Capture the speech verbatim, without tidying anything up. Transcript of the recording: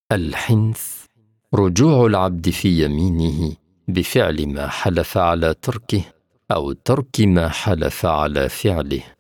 الحنث رجوع العبد في يمينه بفعل ما حلف على تركه أو ترك ما حلف على فعله.